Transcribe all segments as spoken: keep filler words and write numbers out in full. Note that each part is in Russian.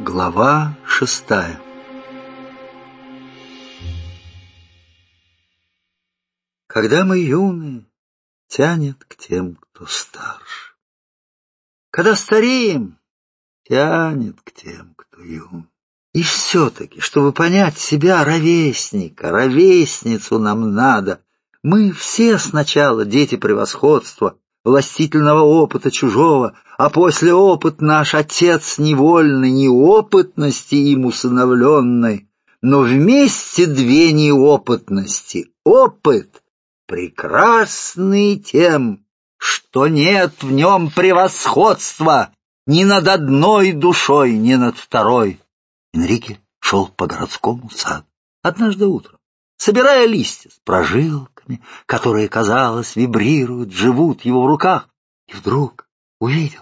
Глава шестая. Когда мы юны, тянет к тем, кто старше. Когда стареем, тянет к тем, кто юн. И все-таки, чтобы понять себя, ровесника, ровесницу нам надо. Мы все сначала дети превосходства, властительного опыта чужого, а после опыт наш отец невольный, неопытности им усыновленной, но вместе две неопытности. Опыт прекрасный тем, что нет в нем превосходства ни над одной душой, ни над второй. Энрике шел по городскому саду однажды утром, собирая листья с прожилками, которые, казалось, вибрируют, живут его в руках, и вдруг увидел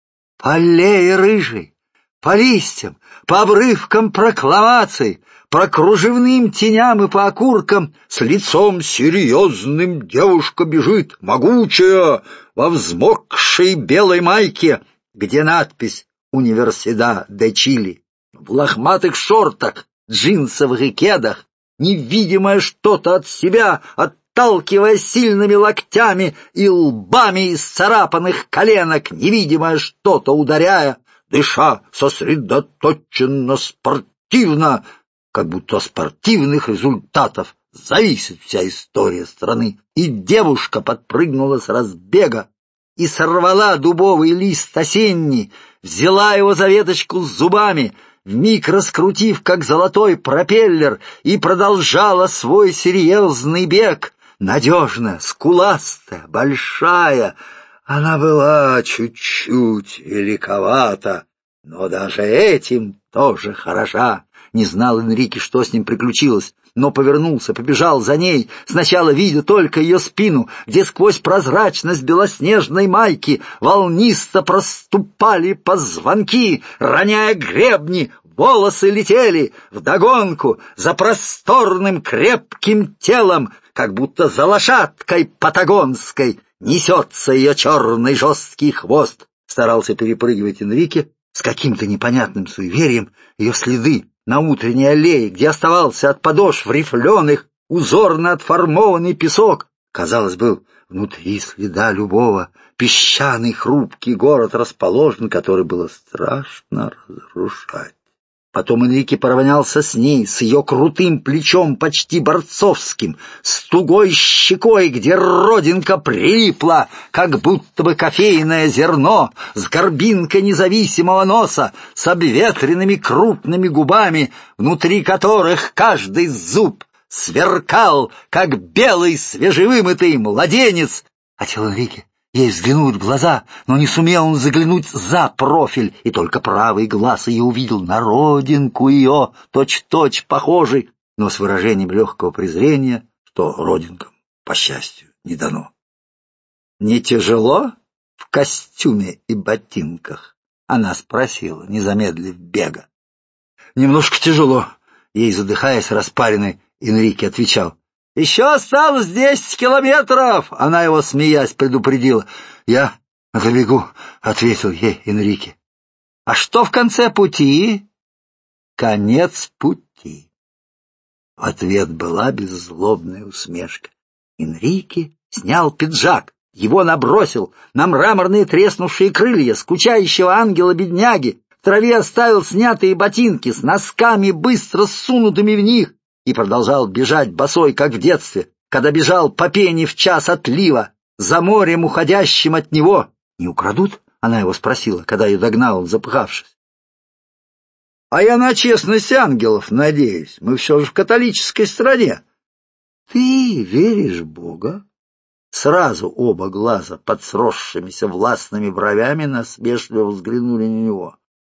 по аллее рыжей, по листьям, по обрывкам прокламаций, по кружевным теням и по окуркам с лицом серьезным девушка бежит, могучая, во взмокшей белой майке, где надпись «Универсида де Чили», в лохматых шортах, джинсовых и кедах, невидимое что-то от себя, отталкивая сильными локтями и лбами из царапанных коленок, невидимое что-то ударяя, дыша сосредоточенно, спортивно, как будто от спортивных результатов зависит вся история страны. И девушка подпрыгнула с разбега и сорвала дубовый лист осенний, взяла его за веточку с зубами, вмиг раскрутив, как золотой пропеллер, и продолжала свой серьезный бег. Надежно, скуластая, большая, она была чуть-чуть великовата, но даже этим тоже хороша. Не знал Энрике, что с ним приключилось, но повернулся, побежал за ней, сначала видя только ее спину, где сквозь прозрачность белоснежной майки волнисто проступали позвонки, роняя гребни, волосы летели вдогонку за просторным крепким телом, как будто за лошадкой патагонской несется ее черный жесткий хвост. Старался перепрыгивать Энрике с каким-то непонятным суеверием ее следы на утренней аллее, где оставался от подошв рифленых узорно отформованный песок. Казалось, был внутри следа любого песчаный хрупкий город расположен, который было страшно разрушать. Потом Энрике поравнялся с ней, с ее крутым плечом почти борцовским, с тугой щекой, где родинка прилипла, как будто бы кофейное зерно, с горбинкой независимого носа, с обветренными крупными губами, внутри которых каждый зуб сверкал, как белый свежевымытый младенец. Хотел Энрике ей взглянуть в глаза, но не сумел он заглянуть за профиль, и только правый глаз ее увидел на родинку ее, точь-в-точь похожий, но с выражением легкого презрения, что родинкам, по счастью, не дано. «Не тяжело в костюме и ботинках?» — она спросила, не замедлив бега. «Немножко тяжело», — ей, задыхаясь, распаренный, Энрике отвечал. «Еще осталось десять километров!» — она его, смеясь, предупредила. «Я забегу», — ответил ей Энрике. «А что в конце пути?» «Конец пути». В ответ была беззлобная усмешка. Энрике снял пиджак, его набросил на мраморные треснувшие крылья скучающего ангела-бедняги, в траве оставил снятые ботинки с носками, быстро ссунутыми в них, и продолжал бежать босой, как в детстве, когда бежал по пене в час отлива, за морем, уходящим от него. «Не украдут?» — она его спросила, когда ее догнал он, запыхавшись. «А я на честность ангелов надеюсь. Мы все же в католической стране». «Ты веришь в Бога?» Сразу оба глаза под сросшимися властными бровями насмешливо взглянули на него.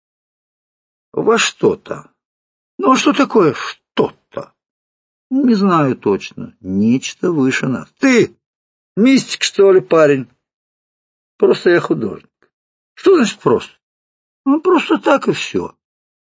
«Во что-то? Ну, что такое что-то?» «Не знаю точно. Нечто выше нас». «Ты мистик, что ли, парень?» «Просто я художник». «Что значит просто?» «Ну, просто так и все».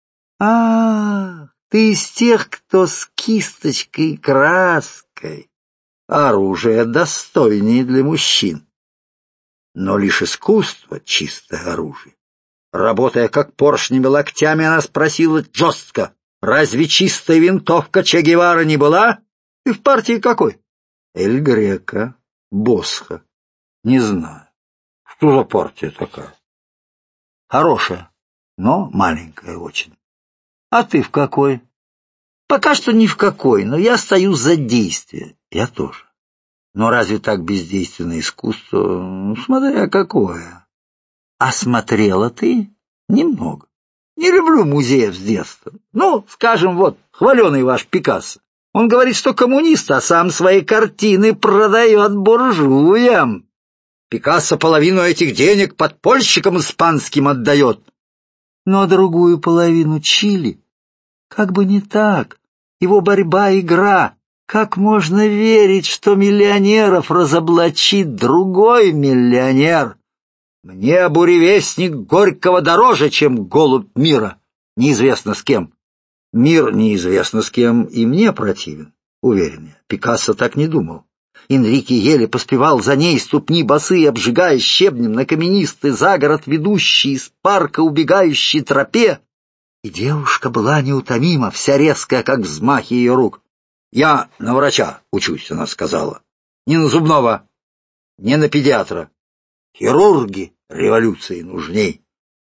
«А, ты из тех, кто с кисточкой и краской. Оружие достойнее для мужчин. Но лишь искусство — чистое оружие. Работая как поршнями локтями, она спросила жестко: «Разве чистая винтовка Че Гевара не была? Ты в партии какой?» «Эль Греко, Босха». «Не знаю. Что за партия такая?» «Хорошая, но маленькая очень». «А ты в какой?» «Пока что ни в какой, но я стою за действие». «Я тоже. Но разве так бездейственное искусство? Ну, смотря какое». «А смотрела ты?» «Немного. Не люблю музеев с детства. Ну, скажем, вот, хваленый ваш Пикассо. Он говорит, что коммунист, а сам свои картины продает буржуям. Пикассо половину этих денег подпольщикам испанским отдает. Но другую половину Чили. Как бы не так. Его борьба — игра. Как можно верить, что миллионеров разоблачит другой миллионер? Мне буревестник Горького дороже, чем голубь мира. Неизвестно с кем. Мир неизвестно с кем и мне противен, уверен я. Пикассо так не думал. Энрике еле поспевал за ней, ступни босые, обжигая щебнем на каменистой загород ведущей из парка убегающей тропе. И девушка была неутомима, вся резкая, как взмахи ее рук. «Я на врача учусь», — она сказала. «Не на зубного, не на педиатра. Хирурги революции нужней».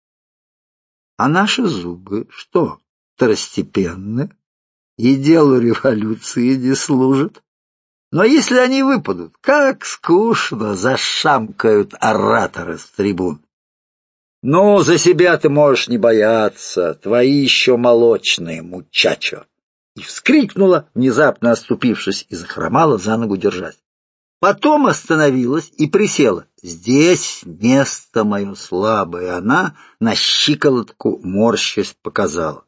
А наши зубы что, второстепенны и делу революции не служат? Но если они выпадут, как скучно зашамкают ораторы с трибун. «Ну, за себя ты можешь не бояться, твои еще молочные, мучачо!» И вскрикнула, внезапно оступившись, и захромала за ногу, держась. Потом остановилась и присела. «Здесь место мое слабое», она на щиколотку морщась показала.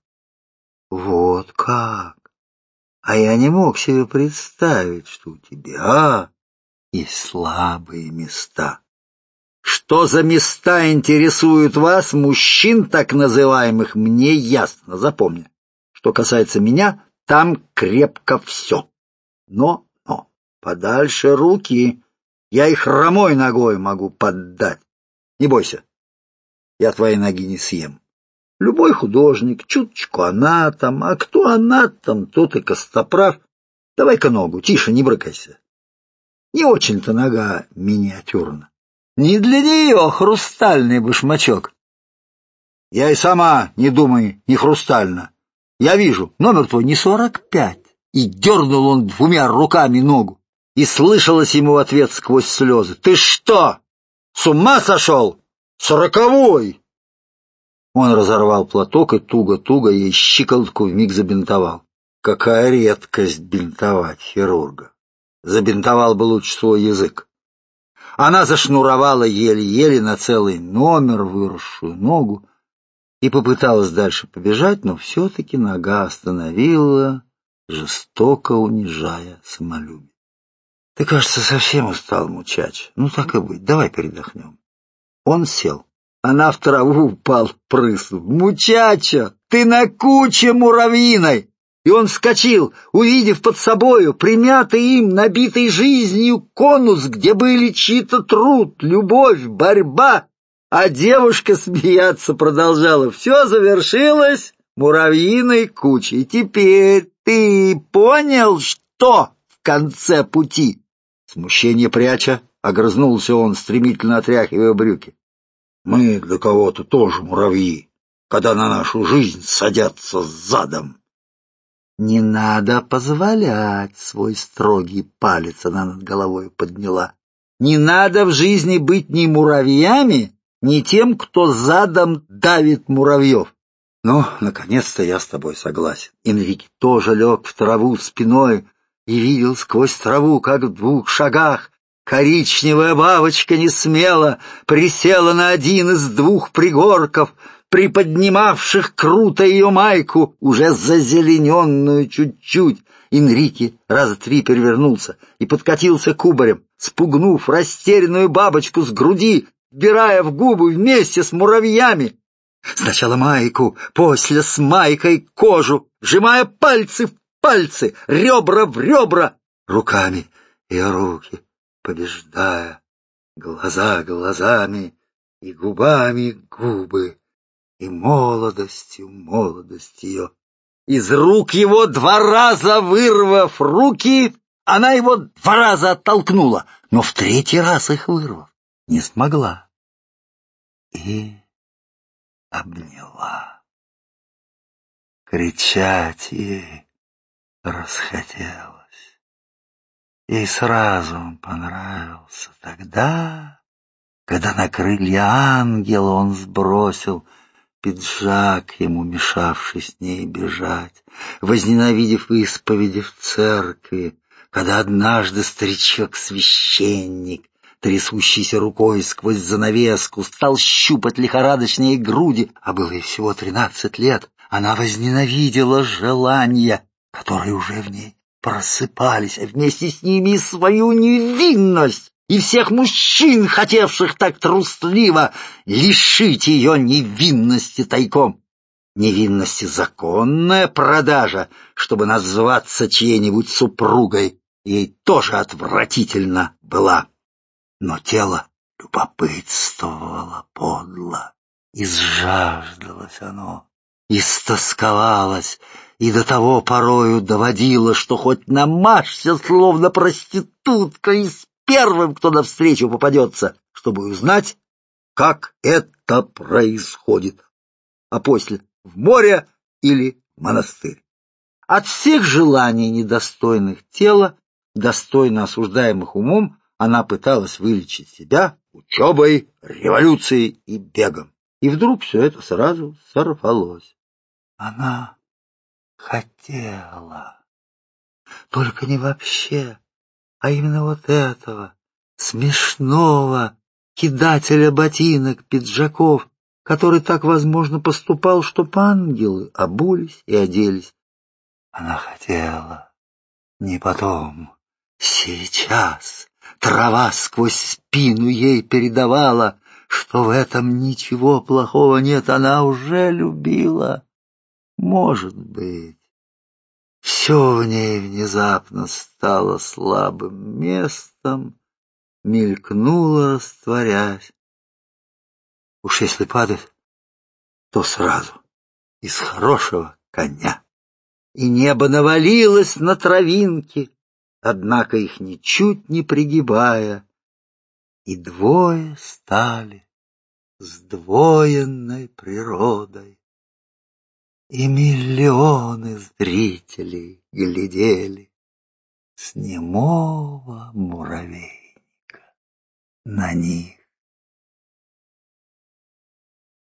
«Вот как! А я не мог себе представить, что у тебя есть слабые места». Что за места интересуют вас, мужчин так называемых, мне ясно, запомни. Что касается меня, там крепко все. Но, но, подальше руки, я их хромой ногой могу поддать. Не бойся, я твои ноги не съем. Любой художник, чуточку анатом, а кто анатом, тот и костоправ. Давай-ка ногу, тише, не брыкайся. Не очень-то нога миниатюрна. Не для нее хрустальный башмачок. Я и сама, не думай, не хрустально. Я вижу, номер твой не сорок пять. И дернул он двумя руками ногу. И слышалось ему в ответ сквозь слезы: «Ты что, с ума сошел? Сороковой!» Он разорвал платок и туго-туго ей щиколотку вмиг забинтовал. Какая редкость бинтовать хирурга. Забинтовал бы лучше свой язык. Она зашнуровала еле-еле на целый номер выросшую ногу и попыталась дальше побежать, но все-таки нога остановила, жестоко унижая самолюбие. «Ты, кажется, совсем устал, мучач. Ну, так и быть, давай передохнем». Он сел. Она в траву упал, прыснув. «Мучачо, ты на куче муравьиной!» И он вскочил, увидев под собою примятый им, набитый жизнью конус, где были чьи-то труд, любовь, борьба. А девушка смеяться продолжала. Все завершилось муравьиной кучей. Теперь ты понял, что в конце пути? Смущение пряча, огрызнулся он, стремительно отряхивая брюки. Мы для кого-то тоже муравьи, когда на нашу жизнь садятся задом. Не надо позволять, свой строгий палец она над головой подняла. Не надо в жизни быть ни муравьями, ни тем, кто задом давит муравьев. Ну, наконец-то я с тобой согласен. Энрике тоже лег в траву спиной и видел сквозь траву, как в двух шагах коричневая бабочка несмело присела на один из двух пригорков, приподнимавших круто ее майку, уже зазелененную чуть-чуть. Энрике раза три перевернулся и подкатился кубарем, спугнув растерянную бабочку с груди, вбирая в губы вместе с муравьями. Сначала майку, после с майкой кожу, сжимая пальцы в пальцы, ребра в ребра, руками и руки, побеждая, глаза глазами и губами губы. и молодостью молодость ее. Из рук его два раза вырвав руки, она его два раза оттолкнула, но в третий раз их вырвав, не смогла и обняла. Кричать ей расхотелось. Ей сразу он понравился тогда, когда на крылья ангела он сбросил пиджак, ему мешавший с ней бежать, возненавидев исповеди в церкви, когда однажды старичок-священник, трясущийся рукой сквозь занавеску, стал щупать лихорадочные груди, а было ей всего тринадцать лет, она возненавидела желания, которые уже в ней просыпались, а вместе с ними и свою невинность, и всех мужчин, хотевших так трусливо лишить ее невинности тайком. Невинности законная продажа, чтобы назваться чьей-нибудь супругой, ей тоже отвратительно была. Но тело любопытствовало подло, изжаждалось оно, истосковалось, и до того порою доводило, что хоть намажься, словно проститутка, и с первым, кто навстречу попадется, чтобы узнать, как это происходит, а после в море или в монастырь. От всех желаний, недостойных тела, достойно осуждаемых умом, она пыталась вылечить себя учебой, революцией и бегом. И вдруг все это сразу сорвалось. Она хотела. Только не вообще, а именно вот этого, смешного кидателя ботинок, пиджаков, который так, возможно, поступал, чтоб ангелы обулись и оделись. Она хотела. Не потом, сейчас. Трава сквозь спину ей передавала, что в этом ничего плохого нет, она уже любила. Может быть, все в ней внезапно стало слабым местом, мелькнуло, растворясь. Уж если падать, то сразу, из хорошего коня. И небо навалилось на травинки, однако их ничуть не пригибая, и двое стали сдвоенной природой. И миллионы зрителей глядели с немого муравейника на них.